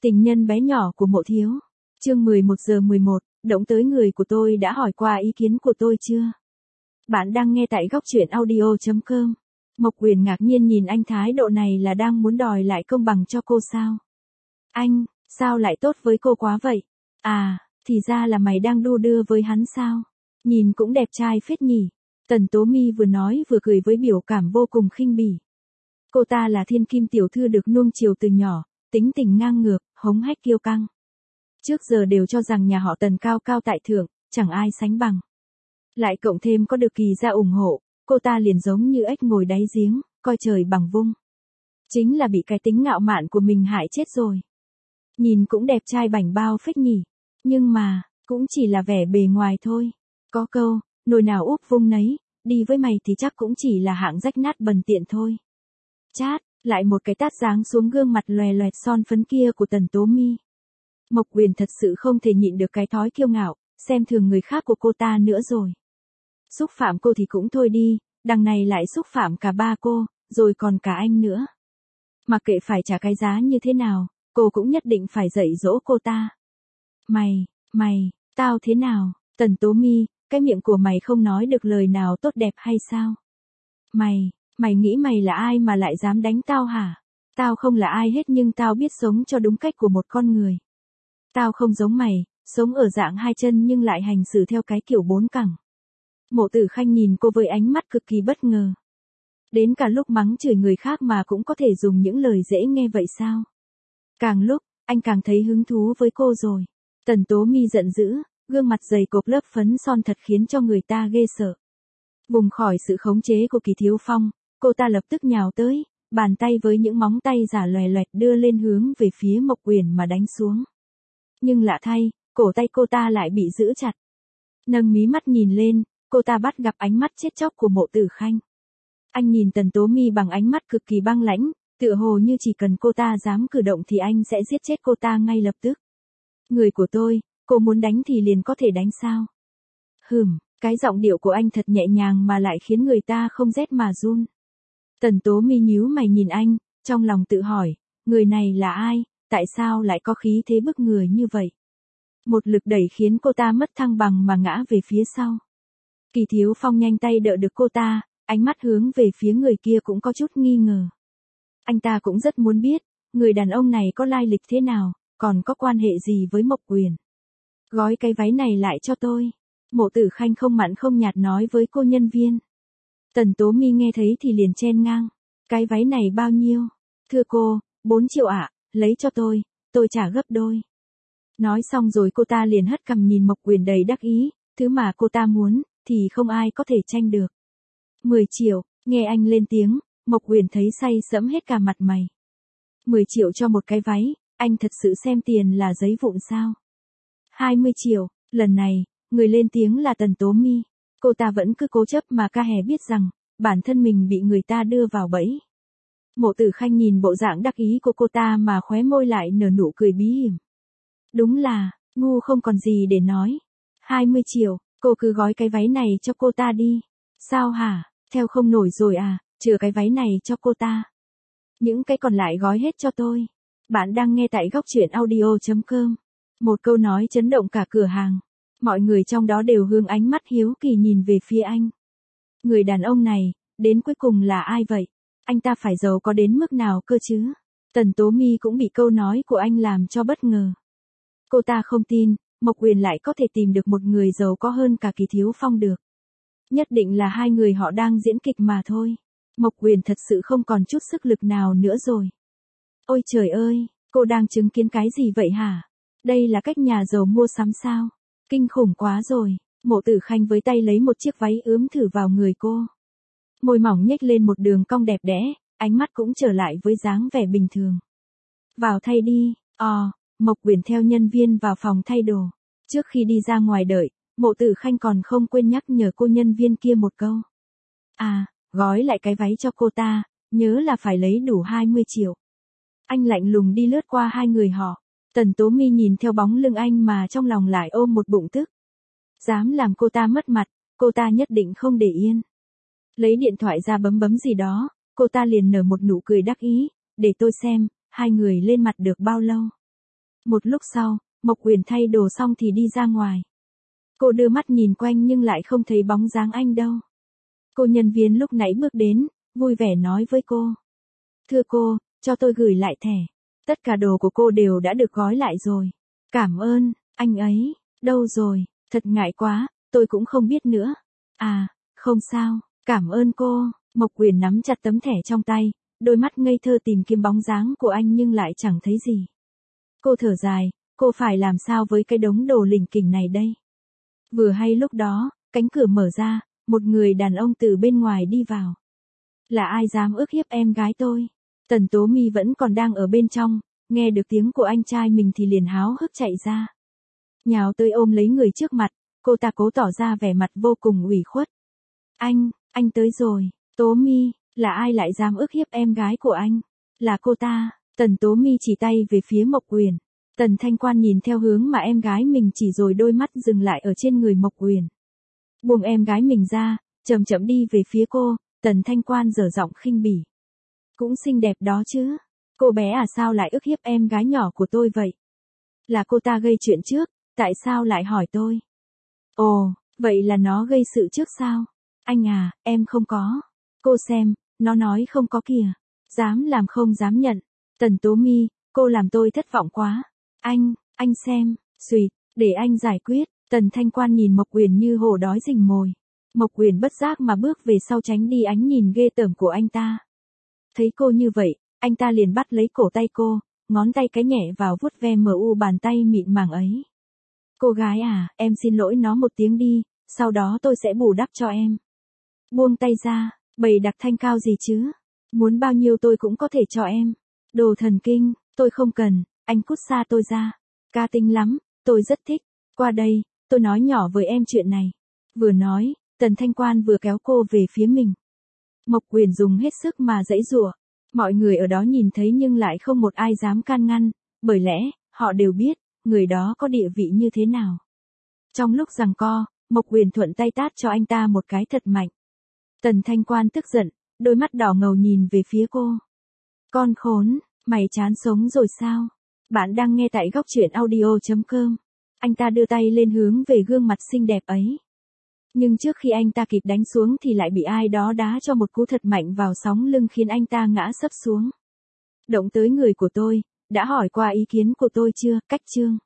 Tình nhân bé nhỏ của Mộ Thiếu. Chương 11:11, động tới người của tôi đã hỏi qua ý kiến của tôi chưa? Bạn đang nghe tại góc truyện audio.com. Mộc Uyển ngạc nhiên nhìn anh, thái độ này là đang muốn đòi lại công bằng cho cô sao? Anh, sao lại tốt với cô quá vậy? À, thì ra là mày đang đu đưa với hắn sao? Nhìn cũng đẹp trai phết nhỉ? Tần Tố My vừa nói vừa cười với biểu cảm vô cùng khinh bỉ. Cô ta là thiên kim tiểu thư được nuông chiều từ nhỏ, tính tình ngang ngược, hống hách kiêu căng. Trước giờ đều cho rằng nhà họ Tần cao cao tại thượng, chẳng ai sánh bằng. Lại cộng thêm có được Kỳ gia ủng hộ, cô ta liền giống như ếch ngồi đáy giếng, coi trời bằng vung. Chính là bị cái tính ngạo mạn của mình hại chết rồi. Nhìn cũng đẹp trai bảnh bao phết nhỉ, nhưng mà, cũng chỉ là vẻ bề ngoài thôi. Có câu, nồi nào úp vung nấy, đi với mày thì chắc cũng chỉ là hạng rách nát bần tiện thôi. Chát, lại một cái tát giáng xuống gương mặt lòe loẹt son phấn kia của Tần Tố My. Mộc Uyển thật sự không thể nhịn được cái thói kiêu ngạo, xem thường người khác của cô ta nữa rồi. Xúc phạm cô thì cũng thôi đi, đằng này lại xúc phạm cả ba cô, rồi còn cả anh nữa. Mặc kệ phải trả cái giá như thế nào, cô cũng nhất định phải dạy dỗ cô ta. Mày, tao thế nào? Tần Tố My, cái miệng của mày không nói được lời nào tốt đẹp hay sao? Mày nghĩ mày là ai mà lại dám đánh tao hả? Tao không là ai hết nhưng tao biết sống cho đúng cách của một con người. Tao không giống mày, sống ở dạng hai chân nhưng lại hành xử theo cái kiểu bốn cẳng. Mộ Tử Khanh nhìn cô với ánh mắt cực kỳ bất ngờ. Đến cả lúc mắng chửi người khác mà cũng có thể dùng những lời dễ nghe vậy sao? Càng lúc, anh càng thấy hứng thú với cô rồi. Tần Tố My giận dữ, gương mặt dày cộp lớp phấn son thật khiến cho người ta ghê sợ. Vùng khỏi sự khống chế của Kỳ Thiếu Phong, cô ta lập tức nhào tới, bàn tay với những móng tay giả loè loẹt đưa lên hướng về phía Mộc Uyển mà đánh xuống. Nhưng lạ thay, cổ tay cô ta lại bị giữ chặt. Nâng mí mắt nhìn lên, cô ta bắt gặp ánh mắt chết chóc của Mộ Tử Khanh. Anh nhìn Tần Tố My bằng ánh mắt cực kỳ băng lãnh, tựa hồ như chỉ cần cô ta dám cử động thì anh sẽ giết chết cô ta ngay lập tức. Người của tôi, cô muốn đánh thì liền có thể đánh sao? Cái giọng điệu của anh thật nhẹ nhàng mà lại khiến người ta không rét mà run. Tần Tố My nhíu mày nhìn anh, trong lòng tự hỏi, người này là ai, tại sao lại có khí thế bức người như vậy? Một lực đẩy khiến cô ta mất thăng bằng mà ngã về phía sau. Kỳ Thiếu Phong nhanh tay đỡ được cô ta, ánh mắt hướng về phía người kia cũng có chút nghi ngờ. Anh ta cũng rất muốn biết, người đàn ông này có lai lịch thế nào, còn có quan hệ gì với Mộc Uyển. Gói cái váy này lại cho tôi. Mộ Tử Khanh không mặn không nhạt nói với cô nhân viên. Tần Tố My nghe thấy thì liền chen ngang. Cái váy này bao nhiêu? Thưa cô, 4 triệu ạ, lấy cho tôi trả gấp đôi. Nói xong rồi cô ta liền hất cằm nhìn Mộc Uyển đầy đắc ý, thứ mà cô ta muốn, thì không ai có thể tranh được. 10 triệu, nghe anh lên tiếng, Mộc Uyển thấy say sẫm hết cả mặt mày. 10 triệu cho một cái váy, anh thật sự xem tiền là giấy vụn sao? 20 triệu, lần này, người lên tiếng là Tần Tố My. Cô ta vẫn cứ cố chấp mà ca hè biết rằng, bản thân mình bị người ta đưa vào bẫy. Mộ Tử Khanh nhìn bộ dạng đắc ý của cô ta mà khóe môi lại nở nụ cười bí hiểm. Đúng là, ngu không còn gì để nói. 20 triệu, cô cứ gói cái váy này cho cô ta đi. Sao hả, theo không nổi rồi à, chừa cái váy này cho cô ta. Những cái còn lại gói hết cho tôi. Bạn đang nghe tại góc truyện audio.com. Một câu nói chấn động cả cửa hàng. Mọi người trong đó đều hướng ánh mắt hiếu kỳ nhìn về phía anh. Người đàn ông này, đến cuối cùng là ai vậy? Anh ta phải giàu có đến mức nào cơ chứ? Tần Tố My cũng bị câu nói của anh làm cho bất ngờ. Cô ta không tin, Mộc Uyển lại có thể tìm được một người giàu có hơn cả Kỳ Thiếu Phong được. Nhất định là hai người họ đang diễn kịch mà thôi. Mộc Uyển thật sự không còn chút sức lực nào nữa rồi. Ôi trời ơi, cô đang chứng kiến cái gì vậy hả? Đây là cách nhà giàu mua sắm sao? Kinh khủng quá rồi. Mộ Tử Khanh với tay lấy một chiếc váy ướm thử vào người cô. Môi mỏng nhếch lên một đường cong đẹp đẽ, ánh mắt cũng trở lại với dáng vẻ bình thường. Vào thay đi. Mộc Uyển theo nhân viên vào phòng thay đồ. Trước khi đi ra ngoài đợi, Mộ Tử Khanh còn không quên nhắc nhở cô nhân viên kia một câu. Gói lại cái váy cho cô ta, nhớ là phải lấy đủ 20 triệu. Anh lạnh lùng đi lướt qua hai người họ. Tần Tố My nhìn theo bóng lưng anh mà trong lòng lại ôm một bụng tức. Dám làm cô ta mất mặt, cô ta nhất định không để yên. Lấy điện thoại ra bấm gì đó, cô ta liền nở một nụ cười đắc ý, để tôi xem, hai người lên mặt được bao lâu. Một lúc sau, Mộc Uyển thay đồ xong thì đi ra ngoài. Cô đưa mắt nhìn quanh nhưng lại không thấy bóng dáng anh đâu. Cô nhân viên lúc nãy bước đến, vui vẻ nói với cô. Thưa cô, cho tôi gửi lại thẻ. Tất cả đồ của cô đều đã được gói lại rồi. Cảm ơn, anh ấy, đâu rồi, thật ngại quá, tôi cũng không biết nữa. À, không sao, cảm ơn cô. Mộc Uyển nắm chặt tấm thẻ trong tay, đôi mắt ngây thơ tìm kiếm bóng dáng của anh nhưng lại chẳng thấy gì. Cô thở dài, cô phải làm sao với cái đống đồ lỉnh kỉnh này đây? Vừa hay lúc đó, cánh cửa mở ra, một người đàn ông từ bên ngoài đi vào. Là ai dám ức hiếp em gái tôi? Tần Tố Mi vẫn còn đang ở bên trong, nghe được tiếng của anh trai mình thì liền háo hức chạy ra. Nhào tới ôm lấy người trước mặt, cô ta cố tỏ ra vẻ mặt vô cùng ủy khuất. Anh tới rồi, Tố Mi, là ai lại dám ức hiếp em gái của anh? Là cô ta. Tần Tố Mi chỉ tay về phía Mộc Uyển. Tần Thanh Quan nhìn theo hướng mà em gái mình chỉ rồi đôi mắt dừng lại ở trên người Mộc Uyển. Buông em gái mình ra, chậm chậm đi về phía cô, Tần Thanh Quan dở giọng khinh bỉ. Cũng xinh đẹp đó chứ. Cô bé à sao lại ức hiếp em gái nhỏ của tôi vậy? Là cô ta gây chuyện trước, tại sao lại hỏi tôi? Ồ, vậy là nó gây sự trước sao? Anh à, em không có. Cô xem, nó nói không có kìa. Dám làm không dám nhận. Tần Tố Mi, cô làm tôi thất vọng quá. Anh xem, xùyt, để anh giải quyết. Tần Thanh Quan nhìn Mộc Uyển như hổ đói rình mồi. Mộc Uyển bất giác mà bước về sau tránh đi ánh nhìn ghê tởm của anh ta. Thấy cô như vậy, anh ta liền bắt lấy cổ tay cô, ngón tay cái nhẹ vào vuốt ve bàn tay mịn màng ấy. Cô gái à, em xin lỗi nó một tiếng đi, sau đó tôi sẽ bù đắp cho em. Buông tay ra, bày đặt thanh cao gì chứ? Muốn bao nhiêu tôi cũng có thể cho em. Đồ thần kinh, tôi không cần, anh cút xa tôi ra. Ca tinh lắm, tôi rất thích. Qua đây, tôi nói nhỏ với em chuyện này. Vừa nói, Tần Thanh Quan vừa kéo cô về phía mình. Mộc Uyển dùng hết sức mà giãy giụa. Mọi người ở đó nhìn thấy nhưng lại không một ai dám can ngăn, bởi lẽ, họ đều biết, người đó có địa vị như thế nào. Trong lúc giằng co, Mộc Uyển thuận tay tát cho anh ta một cái thật mạnh. Tần Thanh Quan tức giận, đôi mắt đỏ ngầu nhìn về phía cô. Con khốn, mày chán sống rồi sao? Bạn đang nghe tại góc truyện audio.com. Anh ta đưa tay lên hướng về gương mặt xinh đẹp ấy. Nhưng trước khi anh ta kịp đánh xuống thì lại bị ai đó đá cho một cú thật mạnh vào sóng lưng khiến anh ta ngã sấp xuống. Động tới người của tôi, đã hỏi qua ý kiến của tôi chưa? Cách chương.